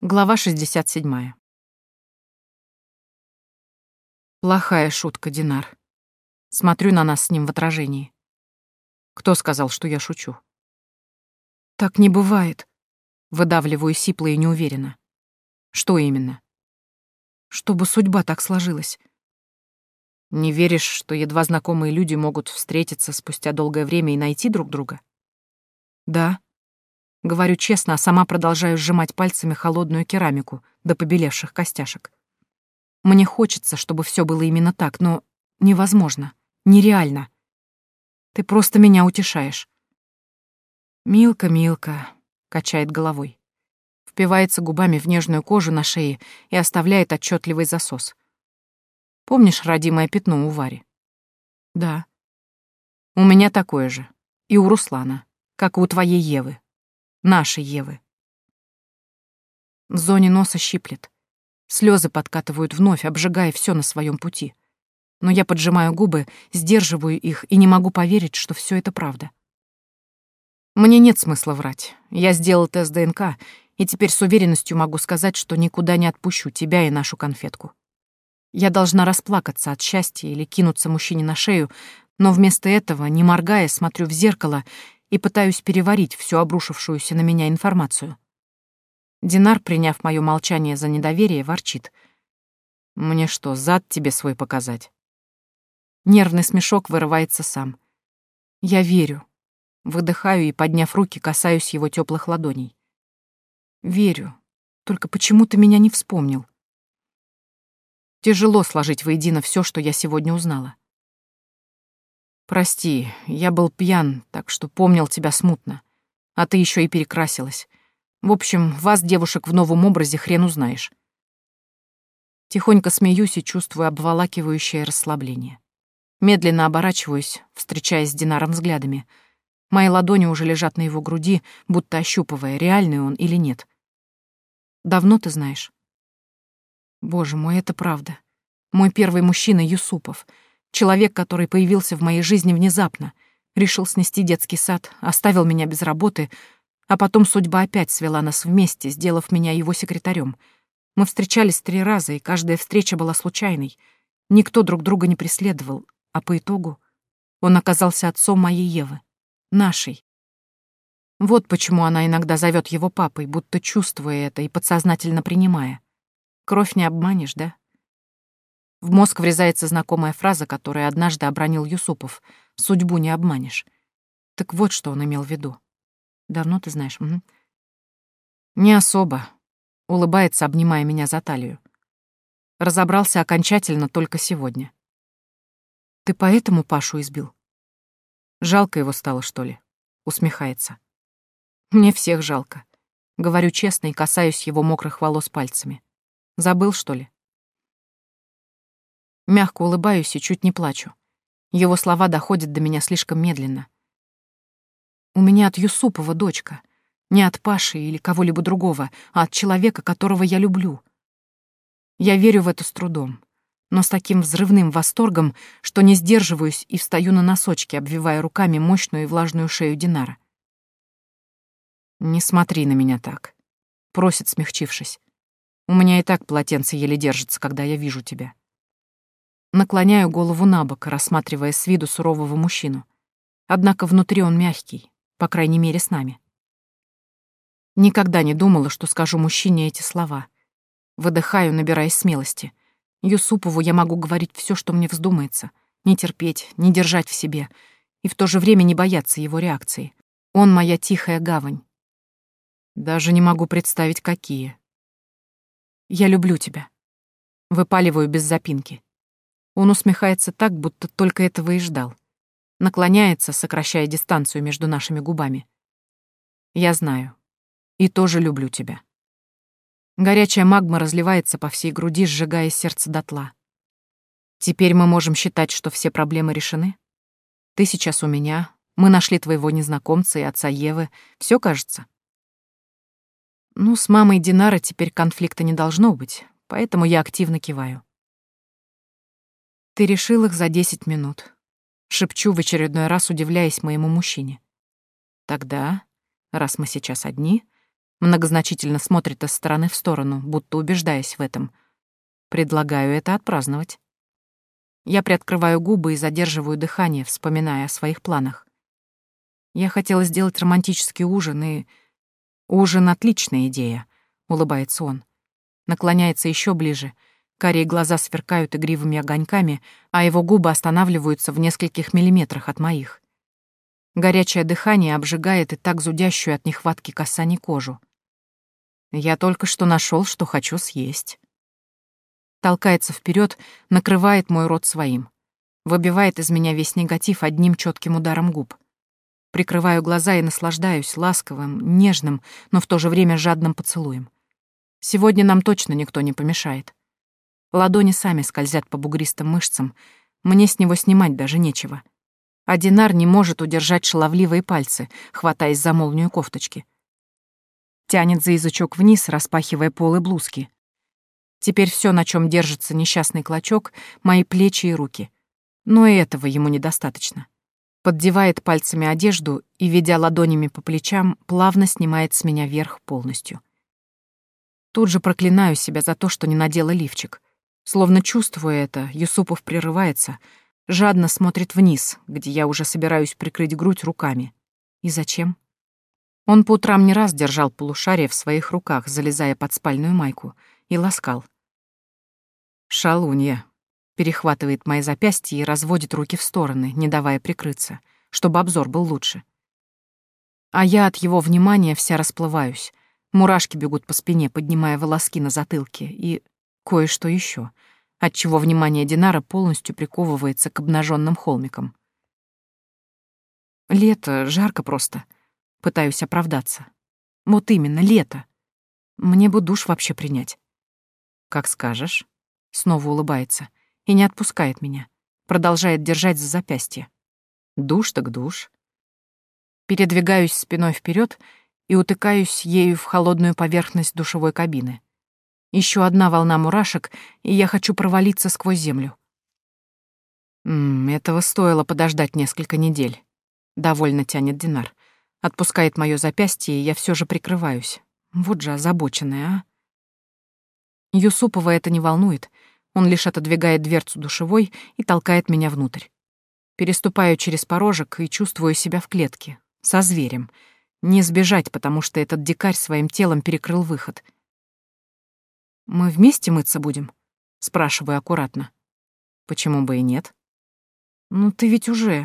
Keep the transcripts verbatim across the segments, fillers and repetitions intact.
Глава шестьдесят седьмая. Плохая шутка, Динар. Смотрю на нас с ним в отражении. Кто сказал, что я шучу? Так не бывает. Выдавливаю сипло и неуверенно. Что именно? Чтобы судьба так сложилась. Не веришь, что едва знакомые люди могут встретиться спустя долгое время и найти друг друга? Да. Говорю честно, а сама продолжаю сжимать пальцами холодную керамику до побелевших костяшек. Мне хочется, чтобы все было именно так, но невозможно, нереально. Ты просто меня утешаешь. «Милка, Милка», — качает головой. Впивается губами в нежную кожу на шее и оставляет отчетливый засос. Помнишь родимое пятно у Вари? Да. У меня такое же. И у Руслана, как и у твоей Евы. Нашей Евы. В зоне носа щиплет. Слезы подкатывают вновь, обжигая все на своем пути. Но я поджимаю губы, сдерживаю их и не могу поверить, что все это правда. Мне нет смысла врать. Я сделал тест ДНК, и теперь с уверенностью могу сказать, что никуда не отпущу тебя и нашу конфетку. Я должна расплакаться от счастья или кинуться мужчине на шею, но вместо этого, не моргая, смотрю в зеркало и пытаюсь переварить всю обрушившуюся на меня информацию. Динар, приняв моё молчание за недоверие, ворчит. «Мне что, зад тебе свой показать?» Нервный смешок вырывается сам. Я верю. Выдыхаю и, подняв руки, касаюсь его тёплых ладоней. Верю. Только почему ты меня не вспомнил? Тяжело сложить воедино всё, что я сегодня узнала. Прости, я был пьян, так что помнил тебя смутно. А ты ещё и перекрасилась. В общем, вас, девушек, в новом образе хрен узнаешь. Тихонько смеюсь и чувствую обволакивающее расслабление. Медленно оборачиваюсь, встречаясь с Динаром взглядами. Мои ладони уже лежат на его груди, будто ощупывая, реальный он или нет. Давно ты знаешь? Боже мой, это правда. Мой первый мужчина Юсупов. Человек, который появился в моей жизни внезапно. Решил снести детский сад, оставил меня без работы, а потом судьба опять свела нас вместе, сделав меня его секретарем. Мы встречались три раза, и каждая встреча была случайной. Никто друг друга не преследовал, а по итогу он оказался отцом моей Евы. Нашей. Вот почему она иногда зовет его папой, будто чувствуя это и подсознательно принимая. Кровь не обманешь, да? В мозг врезается знакомая фраза, которую однажды обронил Юсупов. «Судьбу не обманешь». Так вот, что он имел в виду. Давно ты знаешь? Угу. Не особо. Улыбается, обнимая меня за талию. Разобрался окончательно только сегодня. Ты поэтому Пашу избил? Жалко его стало, что ли? Усмехается. Мне всех жалко. Говорю честно и касаюсь его мокрых волос пальцами. Забыл, что ли? Мягко улыбаюсь и чуть не плачу. Его слова доходят до меня слишком медленно. У меня от Юсупова дочка. Не от Паши или кого-либо другого, а от человека, которого я люблю. Я верю в это с трудом, но с таким взрывным восторгом, что не сдерживаюсь и встаю на носочки, обвивая руками мощную и влажную шею Динара. «Не смотри на меня так», — просит, смягчившись. «У меня и так полотенце еле держится, когда я вижу тебя». Наклоняю голову набок, рассматривая с виду сурового мужчину. Однако внутри он мягкий, по крайней мере, с нами. Никогда не думала, что скажу мужчине эти слова. Выдыхаю, набираясь смелости. Юсупову я могу говорить все, что мне вздумается. Не терпеть, не держать в себе. И в то же время не бояться его реакции. Он моя тихая гавань. Даже не могу представить, какие. Я люблю тебя. Выпаливаю без запинки. Он усмехается так, будто только этого и ждал. Наклоняется, сокращая дистанцию между нашими губами. Я знаю. И тоже люблю тебя. Горячая магма разливается по всей груди, сжигая сердце дотла. Теперь мы можем считать, что все проблемы решены? Ты сейчас у меня, мы нашли твоего незнакомца и отца Евы. Все кажется? Ну, с мамой Динара теперь конфликта не должно быть, поэтому я активно киваю. Ты решил их за десять минут. Шепчу в очередной раз, удивляясь моему мужчине. Тогда, раз мы сейчас одни, Многозначительно смотрит из стороны в сторону, будто убеждаясь в этом. Предлагаю это отпраздновать. Я приоткрываю губы и задерживаю дыхание, вспоминая о своих планах. Я хотела сделать романтический ужин, и... Ужин — отличная идея, улыбается он. Наклоняется еще ближе. Карие глаза сверкают игривыми огоньками, а его губы останавливаются в нескольких миллиметрах от моих. Горячее дыхание обжигает и так зудящую от нехватки касаний кожу. Я только что нашел, что хочу съесть. Толкается вперед, накрывает мой рот своим. Выбивает из меня весь негатив одним четким ударом губ. Прикрываю глаза и наслаждаюсь ласковым, нежным, но в то же время жадным поцелуем. Сегодня нам точно никто не помешает. Ладони сами скользят по бугристым мышцам, мне с него снимать даже нечего. А Динар не может удержать шаловливые пальцы, хватаясь за молнию кофточки. Тянет за язычок вниз, распахивая полы блузки. Теперь все, на чем держится несчастный клочок, мои плечи и руки. Но и этого ему недостаточно. Поддевает пальцами одежду и, ведя ладонями по плечам, плавно снимает с меня верх полностью. Тут же проклинаю себя за то, что не надела лифчик. Словно чувствуя это, Юсупов прерывается, жадно смотрит вниз, где я уже собираюсь прикрыть грудь руками. И зачем? Он по утрам не раз держал полушарие в своих руках, залезая под спальную майку, и ласкал. «Шалунья», — перехватывает мои запястья и разводит руки в стороны, не давая прикрыться, чтобы обзор был лучше. А я от его внимания вся расплываюсь. Мурашки бегут по спине, поднимая волоски на затылке, и кое-что еще, отчего внимание Динара полностью приковывается к обнаженным холмикам. Лето, жарко просто. Пытаюсь оправдаться. Вот именно, лето. Мне бы душ вообще принять. Как скажешь. Снова улыбается и не отпускает меня. Продолжает держать за запястье. Душ так душ. Передвигаюсь спиной вперед и утыкаюсь ею в холодную поверхность душевой кабины. Еще одна волна мурашек, и я хочу провалиться сквозь землю. М -м, этого стоило подождать несколько недель. Довольно тянет Динар. Отпускает мое запястье, и я все же прикрываюсь. Вот же озабоченная, а. Юсупова это не волнует. Он лишь отодвигает дверцу душевой и толкает меня внутрь. Переступаю через порожек и чувствую себя в клетке, со зверем. Не сбежать, потому что этот дикарь своим телом перекрыл выход. «Мы вместе мыться будем?» — спрашиваю аккуратно. «Почему бы и нет?» «Ну ты ведь уже...»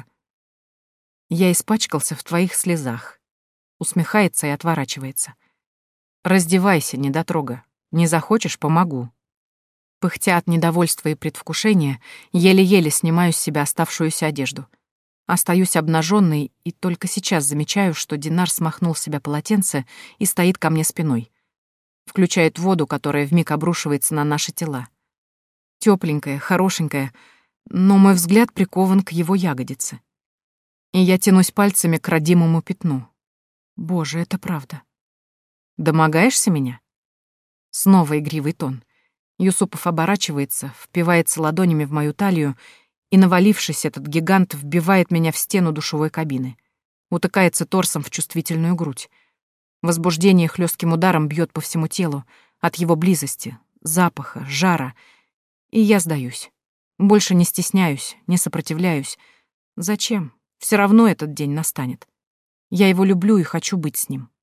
«Я испачкался в твоих слезах». Усмехается и отворачивается. «Раздевайся, недотрога. Не захочешь — помогу». Пыхтя от недовольства и предвкушения, еле-еле снимаю с себя оставшуюся одежду. Остаюсь обнаженной и только сейчас замечаю, что Динар смахнул с себя полотенце и стоит ко мне спиной. Включает воду, которая вмиг обрушивается на наши тела. Тёпленькая, хорошенькая, но мой взгляд прикован к его ягодице. И я тянусь пальцами к родимому пятну. Боже, это правда. Домогаешься меня? Снова игривый тон. Юсупов оборачивается, впивается ладонями в мою талию, и, навалившись, этот гигант вбивает меня в стену душевой кабины. Утыкается торсом в чувствительную грудь. Возбуждение хлестким ударом бьет по всему телу, от его близости, запаха, жара. И я сдаюсь. Больше не стесняюсь, не сопротивляюсь. Зачем? Все равно этот день настанет. Я его люблю и хочу быть с ним.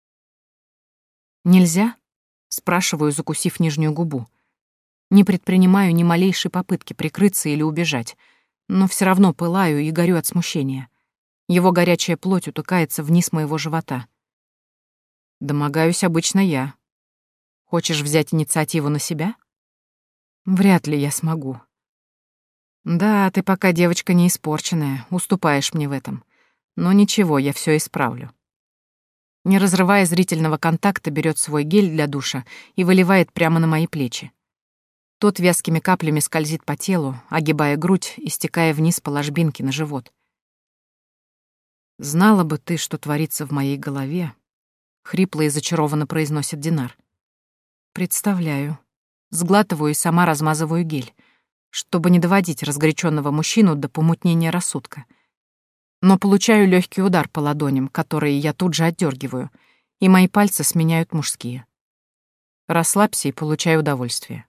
«Нельзя?» — спрашиваю, закусив нижнюю губу. Не предпринимаю ни малейшей попытки прикрыться или убежать, но все равно пылаю и горю от смущения. Его горячая плоть утыкается вниз моего живота. Домогаюсь обычно я. Хочешь взять инициативу на себя? Вряд ли я смогу. Да, ты пока девочка не испорченная, уступаешь мне в этом. Но ничего, я все исправлю. Не разрывая зрительного контакта, берет свой гель для душа и выливает прямо на мои плечи. Тот вязкими каплями скользит по телу, огибая грудь и стекая вниз по ложбинке на живот. «Знала бы ты, что творится в моей голове», — хрипло и зачарованно произносит Динар. «Представляю». Сглатываю и сама размазываю гель, чтобы не доводить разгоряченного мужчину до помутнения рассудка. Но получаю легкий удар по ладоням, которые я тут же отдергиваю, и мои пальцы сменяют мужские. Расслабься и получай удовольствие.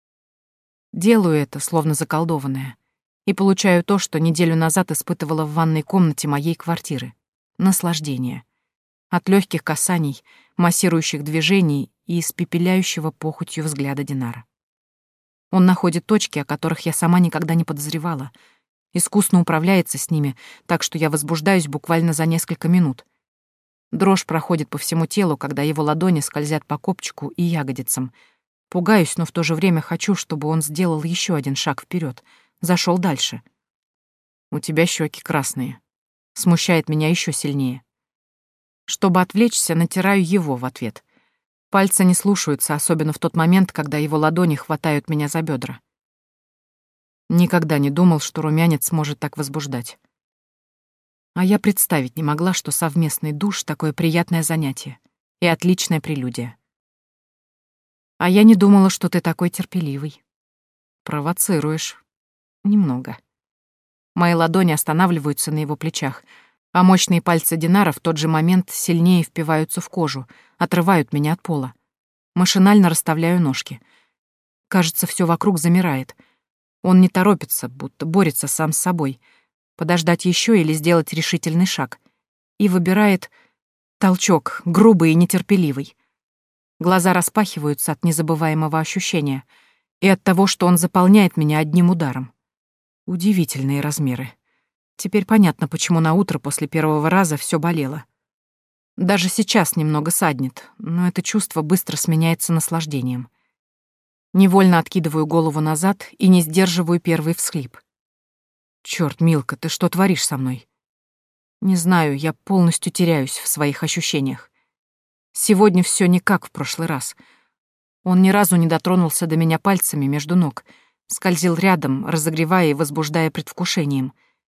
Делаю это, словно заколдованная, и получаю то, что неделю назад испытывала в ванной комнате моей квартиры — наслаждение. От легких касаний, массирующих движений и испепеляющего похотью взгляда Динара. Он находит точки, о которых я сама никогда не подозревала, искусно управляется с ними, так что я возбуждаюсь буквально за несколько минут. Дрожь проходит по всему телу, когда его ладони скользят по копчику и ягодицам. Пугаюсь, но в то же время хочу, чтобы он сделал еще один шаг вперед, зашел дальше. «У тебя щеки красные», смущает меня еще сильнее. Чтобы отвлечься, натираю его в ответ. Пальцы не слушаются, особенно в тот момент, когда его ладони хватают меня за бедра. Никогда не думал, что румянец может так возбуждать. А я представить не могла, что совместный душ — такое приятное занятие и отличная прелюдия. А я не думала, что ты такой терпеливый. Провоцируешь. Немного. Мои ладони останавливаются на его плечах, а мощные пальцы Динара в тот же момент сильнее впиваются в кожу, отрывают меня от пола. Машинально расставляю ножки. Кажется, все вокруг замирает. Он не торопится, будто борется сам с собой. Подождать еще или сделать решительный шаг. И выбирает толчок, грубый и нетерпеливый. Глаза распахиваются от незабываемого ощущения и от того, что он заполняет меня одним ударом. Удивительные размеры. Теперь понятно, почему на утро после первого раза все болело. Даже сейчас немного саднет, но это чувство быстро сменяется наслаждением. Невольно откидываю голову назад и не сдерживаю первый всхлип. Чёрт, Милка, ты что творишь со мной? Не знаю, я полностью теряюсь в своих ощущениях. Сегодня все не как в прошлый раз. Он ни разу не дотронулся до меня пальцами между ног, скользил рядом, разогревая и возбуждая предвкушением.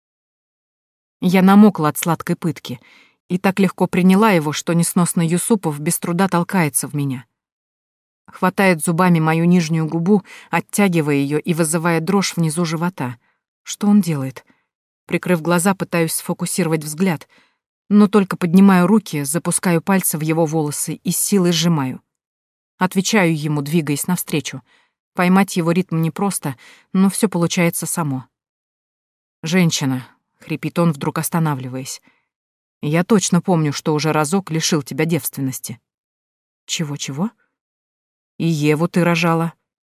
Я намокла от сладкой пытки и так легко приняла его, что несносный Юсупов без труда толкается в меня. Хватает зубами мою нижнюю губу, оттягивая ее и вызывая дрожь внизу живота. Что он делает? Прикрыв глаза, пытаюсь сфокусировать взгляд, но только поднимаю руки, запускаю пальцы в его волосы и с силой сжимаю. Отвечаю ему, двигаясь навстречу. Поймать его ритм непросто, но все получается само. «Женщина», — хрипит он, вдруг останавливаясь, — «я точно помню, что уже разок лишил тебя девственности». «Чего-чего?» «И Еву ты рожала».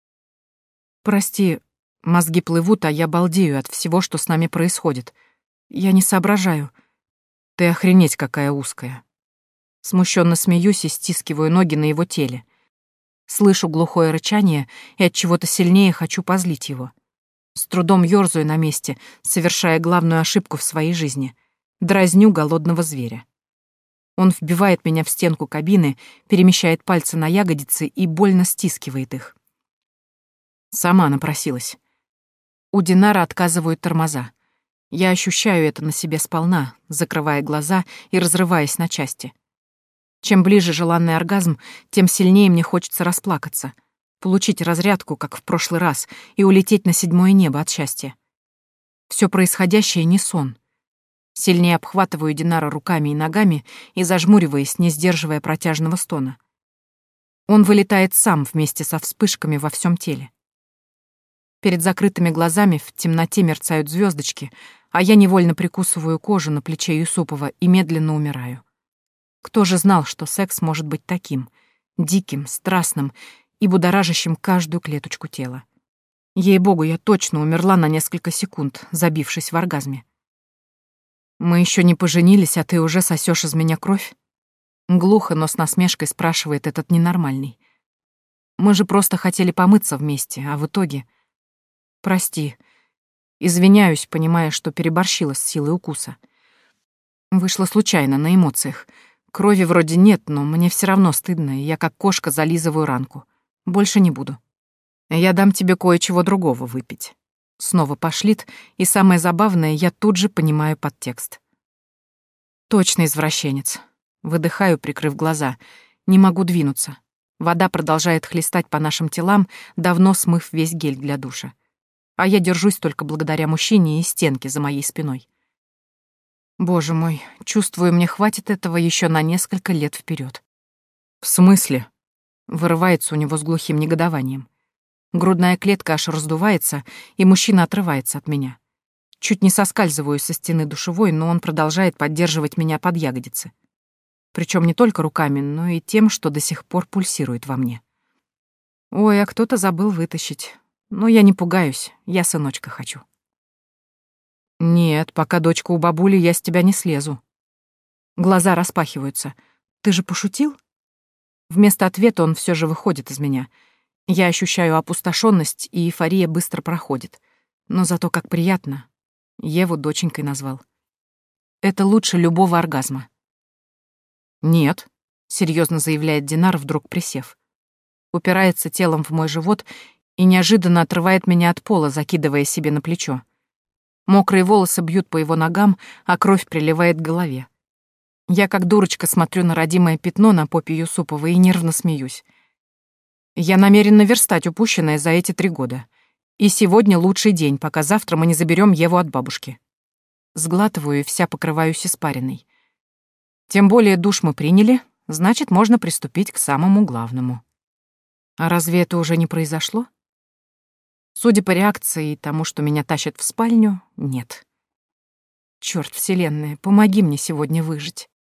«Прости, мозги плывут, а я балдею от всего, что с нами происходит. Я не соображаю». «Ты охренеть какая узкая». Смущенно смеюсь и стискиваю ноги на его теле. Слышу глухое рычание и от чего-то сильнее хочу позлить его. С трудом ёрзаю на месте, совершая главную ошибку в своей жизни. Дразню голодного зверя. Он вбивает меня в стенку кабины, перемещает пальцы на ягодицы и больно стискивает их. Сама напросилась. У Динара отказывают тормоза. Я ощущаю это на себе сполна, закрывая глаза и разрываясь на части. Чем ближе желанный оргазм, тем сильнее мне хочется расплакаться, получить разрядку, как в прошлый раз, и улететь на седьмое небо от счастья. Все происходящее не сон. Сильнее обхватываю Динара руками и ногами и зажмуриваясь, не сдерживая протяжного стона. Он вылетает сам вместе со вспышками во всем теле. Перед закрытыми глазами в темноте мерцают звездочки, а я невольно прикусываю кожу на плече Юсупова и медленно умираю. Кто же знал, что секс может быть таким, диким, страстным и будоражащим каждую клеточку тела? Ей-богу, я точно умерла на несколько секунд, забившись в оргазме. «Мы еще не поженились, а ты уже сосешь из меня кровь?» Глухо, но с насмешкой спрашивает этот ненормальный. «Мы же просто хотели помыться вместе, а в итоге...» «Прости. Извиняюсь, понимая, что переборщила с силой укуса. Вышло случайно, на эмоциях. Крови вроде нет, но мне все равно стыдно, и я как кошка зализываю ранку. Больше не буду. Я дам тебе кое-чего другого выпить». Снова пошлит, и самое забавное, я тут же понимаю подтекст. Точно извращенец. Выдыхаю, прикрыв глаза. Не могу двинуться. Вода продолжает хлестать по нашим телам, давно смыв весь гель для душа. А я держусь только благодаря мужчине и стенке за моей спиной. Боже мой, чувствую, мне хватит этого еще на несколько лет вперед. «В смысле?» — вырывается у него с глухим негодованием. Грудная клетка аж раздувается, и мужчина отрывается от меня. Чуть не соскальзываю со стены душевой, но он продолжает поддерживать меня под ягодицы. Причем не только руками, но и тем, что до сих пор пульсирует во мне. Ой, а кто-то забыл вытащить. Но я не пугаюсь, я сыночка хочу. Нет, пока дочка у бабули, я с тебя не слезу. Глаза распахиваются. Ты же пошутил? Вместо ответа он все же выходит из меня. Я ощущаю опустошенность, и эйфория быстро проходит. Но зато как приятно. Еву доченькой назвал. Это лучше любого оргазма. Нет, серьезно заявляет Динар, вдруг присев. Упирается телом в мой живот и неожиданно отрывает меня от пола, закидывая себе на плечо. Мокрые волосы бьют по его ногам, а кровь приливает к голове. Я как дурочка смотрю на родимое пятно на попе Юсупова и нервно смеюсь. Я намерена верстать упущенное за эти три года. И сегодня лучший день, пока завтра мы не заберем Еву от бабушки. Сглатываю и вся покрываюсь испариной. Тем более душ мы приняли, значит, можно приступить к самому главному. А разве это уже не произошло? Судя по реакции и тому, что меня тащат в спальню, нет. Чёрт, вселенная, помоги мне сегодня выжить.